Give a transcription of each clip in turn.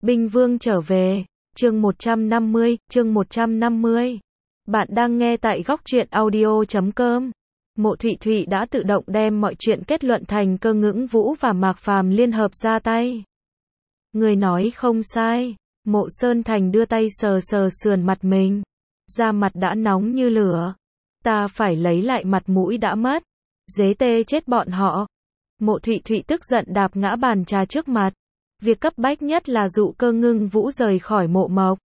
Binh Vương trở về, chương 150. Bạn đang nghe tại góc truyện audio.com. Mộ Thụy Thụy đã tự động đem mọi chuyện kết luận thành Cơ Ngưỡng Vũ và Mạc Phàm liên hợp ra tay. Người nói không sai, Mộ Sơn Thành đưa tay sờ sờ sườn mặt mình. Da mặt đã nóng như lửa. Ta phải lấy lại mặt mũi đã mất. Dế tê chết bọn họ. Mộ Thụy Thụy tức giận đạp ngã bàn trà trước mặt. Việc cấp bách nhất là dụ Cơ Ngưng Vũ rời khỏi Mộ Mộc.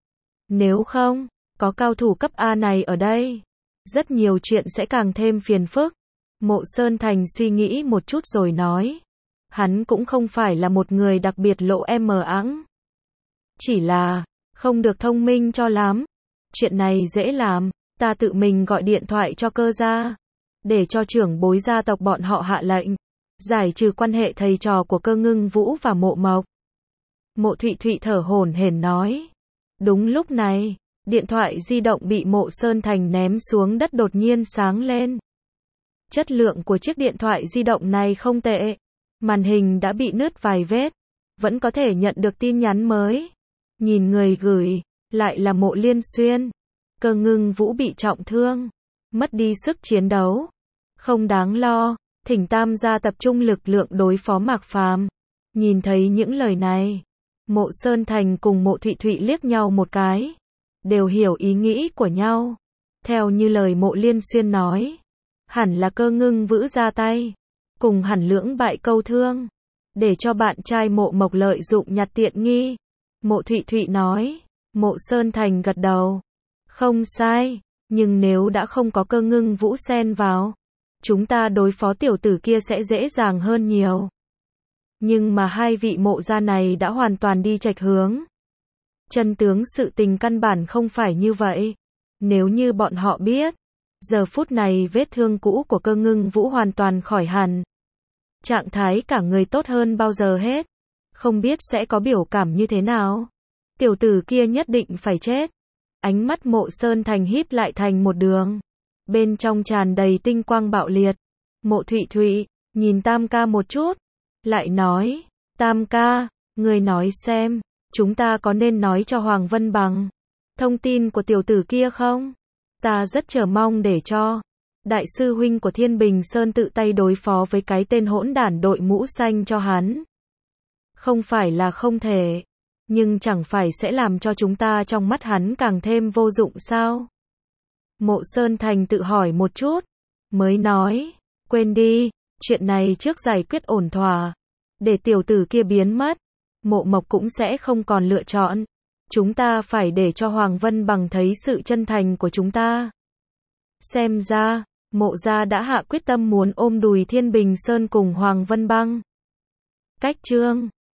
Nếu không, có cao thủ cấp A này ở đây, rất nhiều chuyện sẽ càng thêm phiền phức. Mộ Sơn Thành suy nghĩ một chút rồi nói. Hắn cũng không phải là một người đặc biệt lộ mờ ẵng. Chỉ là, không được thông minh cho lắm. Chuyện này dễ làm, ta tự mình gọi điện thoại cho Cơ gia, để cho trưởng bối gia tộc bọn họ hạ lệnh giải trừ quan hệ thầy trò của Cơ Ngưng Vũ và Mộ Mộc. Mộ Thụy Thụy thở hổn hển nói. Đúng lúc này, điện thoại di động bị Mộ Sơn Thành ném xuống đất đột nhiên sáng lên. Chất lượng của chiếc điện thoại di động này không tệ. Màn hình đã bị nứt vài vết, vẫn có thể nhận được tin nhắn mới. Nhìn người gửi, lại là Mộ Liên Xuyên. Cơ Ngưng Vũ bị trọng thương, mất đi sức chiến đấu. Không đáng lo, thỉnh Tam gia tập trung lực lượng đối phó Mạc Phàm. Nhìn thấy những lời này, Mộ Sơn Thành cùng Mộ Thụy Thụy liếc nhau một cái, đều hiểu ý nghĩ của nhau. Theo như lời Mộ Liên Xuyên nói, hẳn là Cơ Ngưng Vũ ra tay, cùng hẳn lưỡng bại câu thương, để cho bạn trai Mộ Mộc lợi dụng nhặt tiện nghi. Mộ Thụy Thụy nói. Mộ Sơn Thành gật đầu. Không sai, nhưng nếu đã không có Cơ Ngưng Vũ xen vào, chúng ta đối phó tiểu tử kia sẽ dễ dàng hơn nhiều. Nhưng mà hai vị mộ gia này đã hoàn toàn đi chệch hướng. Chân tướng sự tình căn bản không phải như vậy. Nếu như bọn họ biết, giờ phút này vết thương cũ của Cơ Ngưng Vũ hoàn toàn khỏi hẳn. Trạng thái cả người tốt hơn bao giờ hết. Không biết sẽ có biểu cảm như thế nào. Tiểu tử kia nhất định phải chết. Ánh mắt Mộ Sơn Thành híp lại thành một đường. Bên trong tràn đầy tinh quang bạo liệt. Mộ Thụy Thụy nhìn Tam ca một chút, lại nói. Tam ca, người nói xem, chúng ta có nên nói cho Hoàng Vân Bằng thông tin của tiểu tử kia không? Ta rất chờ mong để cho đại sư huynh của Thiên Bình Sơn tự tay đối phó với cái tên hỗn đản đội mũ xanh cho hắn. Không phải là không thể, nhưng chẳng phải sẽ làm cho chúng ta trong mắt hắn càng thêm vô dụng sao? Mộ Sơn Thành tự hỏi một chút, mới nói, quên đi, chuyện này trước giải quyết ổn thỏa, để tiểu tử kia biến mất, Mộ Mộc cũng sẽ không còn lựa chọn. Chúng ta phải để cho Hoàng Vân Bằng thấy sự chân thành của chúng ta. Xem ra, Mộ gia đã hạ quyết tâm muốn ôm đùi Thiên Bình Sơn cùng Hoàng Vân Bằng. Cách chương